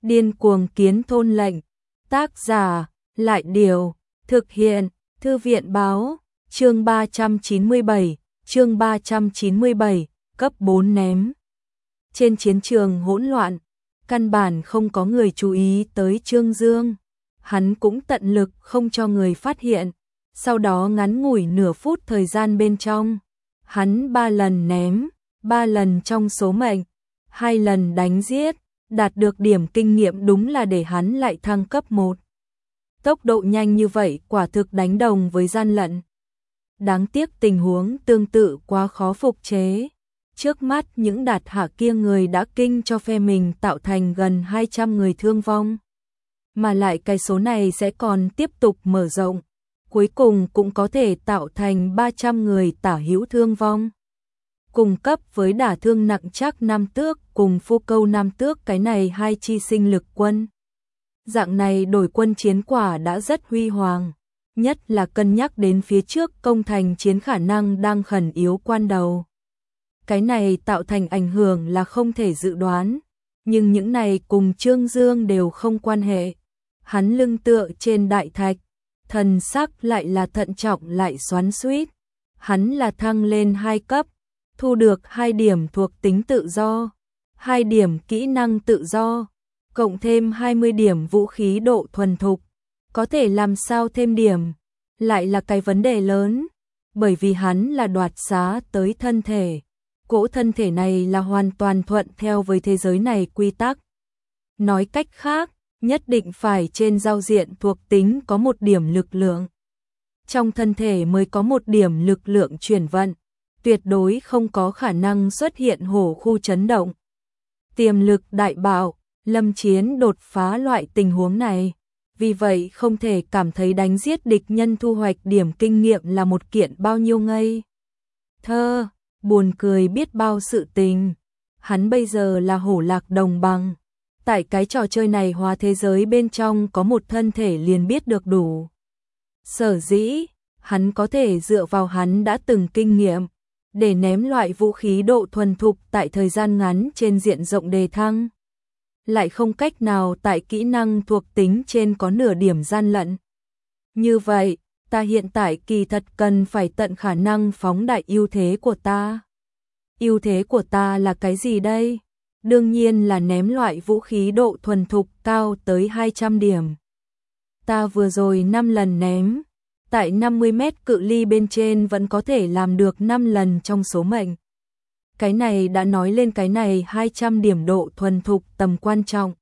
Điên cuồng kiến thôn lệnh. Tác giả, Lại Điều. Thực hiện, Thư viện báo. Chương 397, chương 397, cấp 4 ném. Trên chiến trường hỗn loạn, căn bản không có người chú ý tới Trương Dương. Hắn cũng tận lực không cho người phát hiện. Sau đó ngắn ngủi nửa phút thời gian bên trong, hắn 3 lần ném, 3 lần trong số mệnh, 2 lần đánh giết, đạt được điểm kinh nghiệm đúng là để hắn lại thăng cấp 1. Tốc độ nhanh như vậy quả thực đánh đồng với gian lận. Đáng tiếc tình huống tương tự quá khó phục chế. Trước mắt những đạt hạ kia người đã kinh cho phe mình tạo thành gần 200 người thương vong. Mà lại cái số này sẽ còn tiếp tục mở rộng. Cuối cùng cũng có thể tạo thành 300 người tả hữu thương vong. Cùng cấp với đả thương nặng chắc Nam Tước cùng Phu Câu Nam Tước, cái này hai chi sinh lực quân. Dạng này đổi quân chiến quả đã rất huy hoàng, nhất là cân nhắc đến phía trước công thành chiến khả năng đang khẩn yếu quan đầu. Cái này tạo thành ảnh hưởng là không thể dự đoán, nhưng những này cùng Trương Dương đều không quan hệ. Hắn lưng tựa trên đại thạch, thần sắc lại là thận trọng lại xoắn xuýt. Hắn là thăng lên 2 cấp, thu được 2 điểm thuộc tính tự do, 2 điểm kỹ năng tự do, cộng thêm 20 điểm vũ khí độ thuần thục. Có thể làm sao thêm điểm, lại là cái vấn đề lớn, bởi vì hắn là đoạt xá tới thân thể. Cỗ thân thể này là hoàn toàn thuận theo với thế giới này quy tắc. Nói cách khác, nhất định phải trên giao diện thuộc tính có 1 điểm lực lượng. Trong thân thể mới có 1 điểm lực lượng chuyển vận, tuyệt đối không có khả năng xuất hiện hổ khu chấn động. Tiềm lực đại bạo, lâm chiến đột phá loại tình huống này. Vì vậy không thể cảm thấy đánh giết địch nhân thu hoạch điểm kinh nghiệm là một kiện bao nhiêu ngây thơ, buồn cười biết bao sự tình. Hắn bây giờ là hổ lạc đồng bằng. Tại cái trò chơi này hóa thế giới bên trong có một thân thể liền biết được đủ. Sở dĩ, hắn có thể dựa vào hắn đã từng kinh nghiệm, để ném loại vũ khí độ thuần thục tại thời gian ngắn trên diện rộng đề thăng. Lại không cách nào tại kỹ năng thuộc tính trên có nửa điểm gian lận. Như vậy, ta hiện tại kỳ thật cần phải tận khả năng phóng đại ưu thế của ta. Ưu thế của ta là cái gì đây? Đương nhiên là ném loại vũ khí độ thuần thục cao tới 200 điểm. Ta vừa rồi 5 lần ném, tại 50 mét cự ly bên trên vẫn có thể làm được 5 lần trong số mệnh. Cái này đã nói lên cái này 200 điểm độ thuần thục tầm quan trọng.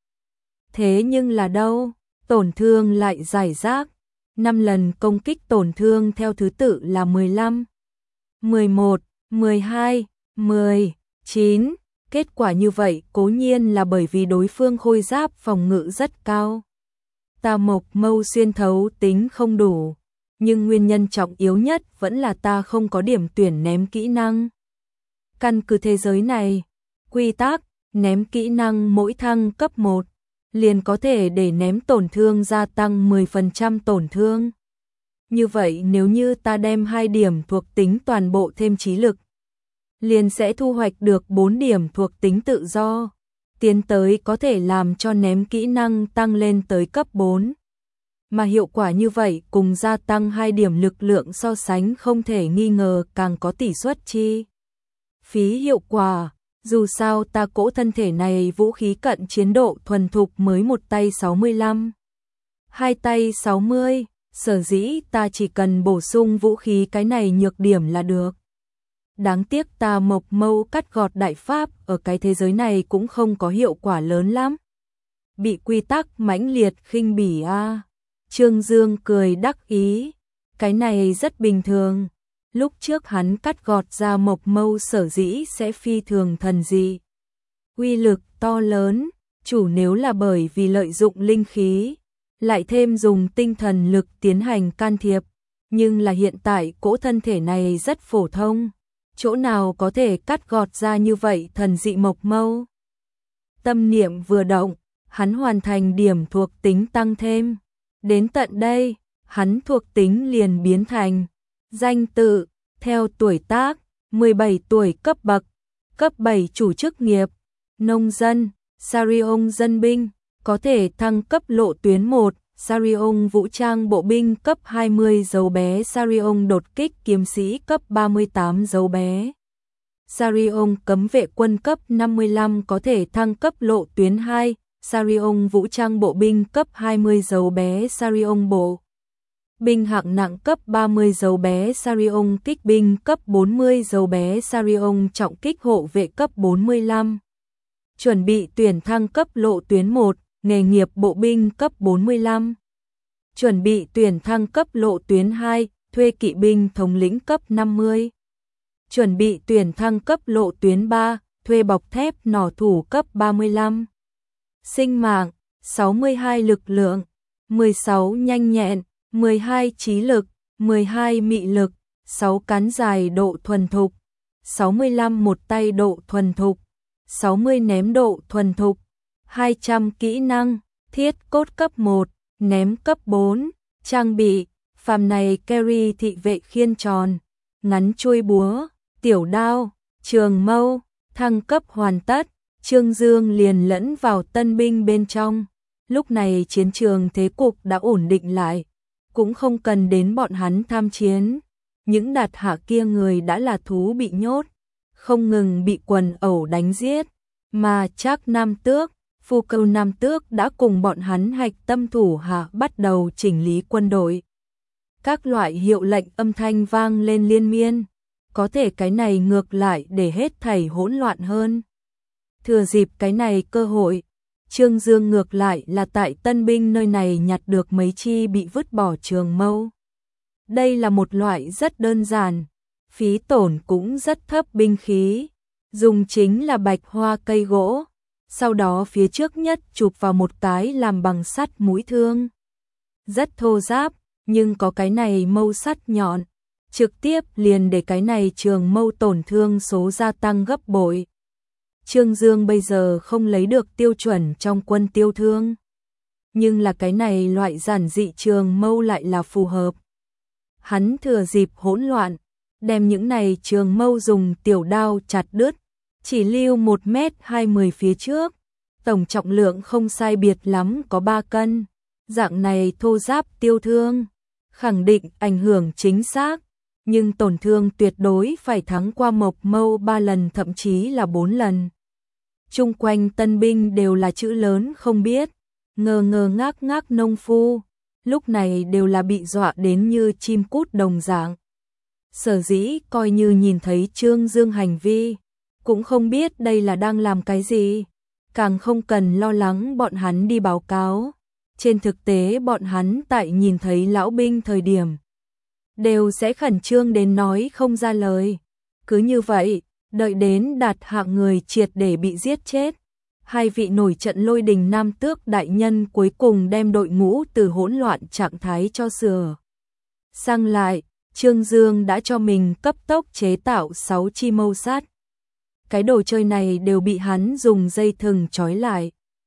Thế nhưng là đâu? Tổn thương lại giải rác. 5 lần công kích tổn thương theo thứ tự là 15, 11, 12, 10, 9. Kết quả như vậy cố nhiên là bởi vì đối phương khôi giáp phòng ngự rất cao. Ta Mộc Mâu xuyên thấu tính không đủ, nhưng nguyên nhân trọng yếu nhất vẫn là ta không có điểm tuyển ném kỹ năng. Căn cứ thế giới này, quy tắc, ném kỹ năng mỗi thăng cấp 1, liền có thể để ném tổn thương gia tăng 10% tổn thương. Như vậy nếu như ta đem 2 điểm thuộc tính toàn bộ thêm trí lực, liền sẽ thu hoạch được 4 điểm thuộc tính tự do, tiến tới có thể làm cho ném kỹ năng tăng lên tới cấp 4. Mà hiệu quả như vậy cùng gia tăng 2 điểm lực lượng so sánh không thể nghi ngờ càng có tỷ suất chi phí hiệu quả. Dù sao ta cỗ thân thể này vũ khí cận chiến độ thuần thục mới một tay 65, 2 tay 60, sở dĩ ta chỉ cần bổ sung vũ khí cái này nhược điểm là được. Đáng tiếc ta Mộc Mâu cắt gọt đại pháp ở cái thế giới này cũng không có hiệu quả lớn lắm. Bị quy tắc mãnh liệt khinh bỉ a. Trương Dương cười đắc ý, cái này rất bình thường. Lúc trước hắn cắt gọt ra Mộc Mâu sở dĩ sẽ phi thường thần dị, uy lực to lớn, chủ nếu là bởi vì lợi dụng linh khí, lại thêm dùng tinh thần lực tiến hành can thiệp, nhưng là hiện tại cỗ thân thể này rất phổ thông, chỗ nào có thể cắt gọt ra như vậy thần dị Mộc Mâu. Tâm niệm vừa động, hắn hoàn thành điểm thuộc tính tăng thêm. Đến tận đây, hắn thuộc tính liền biến thành danh tự, theo tuổi tác, 17 tuổi cấp bậc, cấp 7 chủ chức nghiệp, nông dân, Sarion dân binh, có thể thăng cấp lộ tuyến 1, Sarion vũ trang bộ binh cấp 20 dấu bé Sarion đột kích kiếm sĩ cấp 38 dấu bé. Sarion cấm vệ quân cấp 55 có thể thăng cấp lộ tuyến 2, Sarion vũ trang bộ binh cấp 20 dấu bé Sarion bộ binh hạng nặng cấp 30 dấu bé Sarion kích binh cấp 40 dấu bé Sarion trọng kích hộ vệ cấp 45. Chuẩn bị tuyển thăng cấp lộ tuyến 1, nghề nghiệp bộ binh cấp 45. Chuẩn bị tuyển thăng cấp lộ tuyến 2, thuê kỵ binh thống lĩnh cấp 50. Chuẩn bị tuyển thăng cấp lộ tuyến 3, thuê bọc thép nỏ thủ cấp 35. Sinh mạng, 62 lực lượng, 16 nhanh nhẹn, 12 trí lực, 12 mị lực, 6 cán dài độ thuần thục, 65 một tay độ thuần thục, 60 ném độ thuần thục, 200 kỹ năng, thiết cốt cấp 1, ném cấp 4, trang bị, phàm này carry thị vệ khiên tròn, ngắn chuôi búa, tiểu đao, trường mâu, thăng cấp hoàn tất, Trương Dương liền lẫn vào tân binh bên trong. Lúc này chiến trường thế cục đã ổn định lại, cũng không cần đến bọn hắn tham chiến. Những đạt hạ kia người đã là thú bị nhốt, không ngừng bị quần ẩu đánh giết, mà Trác Nam Tước, Phu Câu Nam Tước đã cùng bọn hắn hạch tâm thủ hạ bắt đầu chỉnh lý quân đội. Các loại hiệu lệnh âm thanh vang lên liên miên, có thể cái này ngược lại để hết thảy hỗn loạn hơn. Thừa dịp cái này cơ hội, Trương Dương ngược lại là tại tân binh nơi này nhặt được mấy chi bị vứt bỏ trường mâu. Đây là một loại rất đơn giản, phí tổn cũng rất thấp binh khí, dùng chính là bạch hoa cây gỗ, sau đó phía trước nhất chụp vào một cái làm bằng sắt mũi thương. Rất thô ráp, nhưng có cái này mâu sắt nhọn, trực tiếp liền để cái này trường mâu tổn thương số gia tăng gấp bội. Trương Dương bây giờ không lấy được tiêu chuẩn trong quân tiêu thương, nhưng là cái này loại giản dị trường mâu lại là phù hợp. Hắn thừa dịp hỗn loạn, đem những này trường mâu dùng tiểu đao chặt đứt, chỉ lưu 1m20 phía trước, tổng trọng lượng không sai biệt lắm có 3 cân. Dạng này thô ráp tiêu thương, khẳng định ảnh hưởng chính xác, nhưng tổn thương tuyệt đối phải thắng qua mộc mâu 3 lần thậm chí là 4 lần. Chung quanh tân binh đều là chữ lớn không biết, ngơ ngơ ngác ngác nông phu, lúc này đều là bị dọa đến như chim cút đồng dạng. Sở dĩ coi như nhìn thấy Trương Dương hành vi, cũng không biết đây là đang làm cái gì, càng không cần lo lắng bọn hắn đi báo cáo. Trên thực tế bọn hắn tại nhìn thấy lão binh thời điểm, đều sẽ khẩn trương đến nói không ra lời. Cứ như vậy, đợi đến đạt hạng người triệt để bị giết chết, hai vị nổi trận lôi đình Nam Tước đại nhân cuối cùng đem đội ngũ từ hỗn loạn trạng thái cho sửa sang lại. Trương Dương đã cho mình cấp tốc chế tạo 6 chi mâu sắt. Cái đồ chơi này đều bị hắn dùng dây thừng trói lại,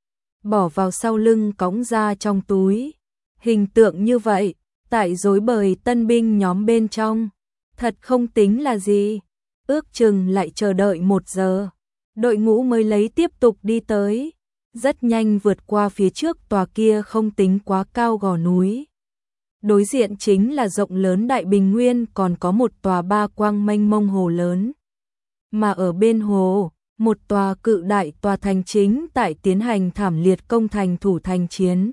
bỏ vào sau lưng cõng ra trong túi. Hình tượng như vậy, tại rối bời tân binh nhóm bên trong, thật không tính là gì. Ước chừng lại chờ đợi 1 giờ, đội ngũ mới lấy tiếp tục đi tới, rất nhanh vượt qua phía trước tòa kia không tính quá cao gò núi. Đối diện chính là rộng lớn đại bình nguyên, còn có một tòa ba quang mênh mông hồ lớn. Mà ở bên hồ, một tòa cự đại tòa thành chính tại tiến hành thảm liệt công thành thủ thành chiến.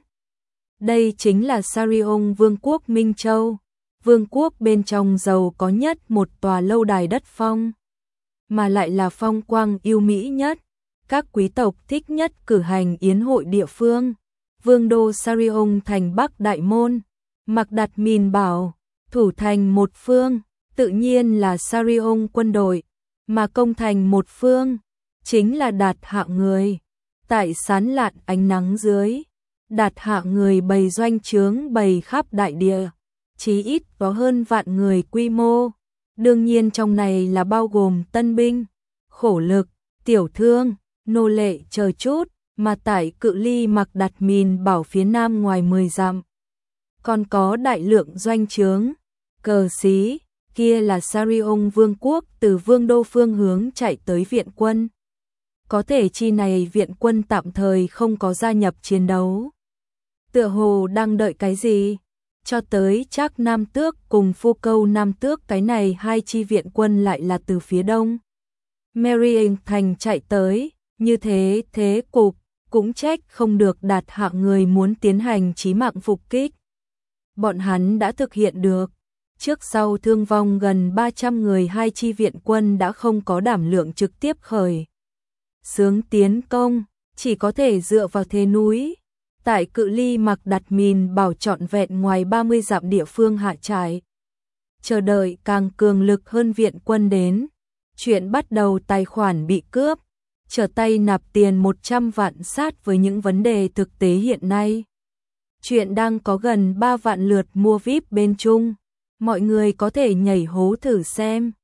Đây chính là Sarion Vương quốc Minh Châu. Vương quốc bên trong giàu có nhất một tòa lâu đài đất phong, mà lại là phong quang yêu mỹ nhất, các quý tộc thích nhất cử hành yến hội địa phương. Vương đô Sarion thành Bắc Đại Môn, Mặc Đặt Mìn bảo, thủ thành một phương, tự nhiên là Sarion quân đội, mà công thành một phương, chính là Đạt hạ người. Tại sán lạn ánh nắng dưới, Đạt hạ người bày doanh trướng bày khắp đại địa, chí ít có hơn vạn người quy mô. Đương nhiên trong này là bao gồm tân binh, khổ lực, tiểu thương, nô lệ chờ chút, mà tại cự ly Mặc Đặt Mìn bảo phía nam ngoài 10 dặm. Còn có đại lượng doanh trướng, cờ xí, kia là Sarion Vương quốc từ vương đô phương hướng chạy tới viện quân. có thể chi này viện quân tạm thời không có gia nhập chiến đấu. Tựa hồ đang đợi cái gì? Cho tới Trác Nam Tước cùng Phu Câu Nam Tước, cái này hai chi viện quân lại là từ phía đông Meriêng thành chạy tới, như thế cục, cũng trách không được Đạt Hạng người muốn tiến hành chí mạng phục kích. Bọn hắn đã thực hiện được, trước sau thương vong gần 300 người, hai chi viện quân đã không có đảm lượng trực tiếp khởi xướng tiến công, chỉ có thể dựa vào thế núi. Tại cự ly Mặc Đặt Mìn bảo trọn vẹn ngoài 30 dặm địa phương hạ trại, chờ đợi càng cường lực hơn viện quân đến. Chuyện bắt đầu tài khoản bị cướp, trở tay nạp tiền 100 vạn sát với những vấn đề thực tế hiện nay. Chuyện đang có gần 3 vạn lượt mua VIP bên Trung, mọi người có thể nhảy hố thử xem.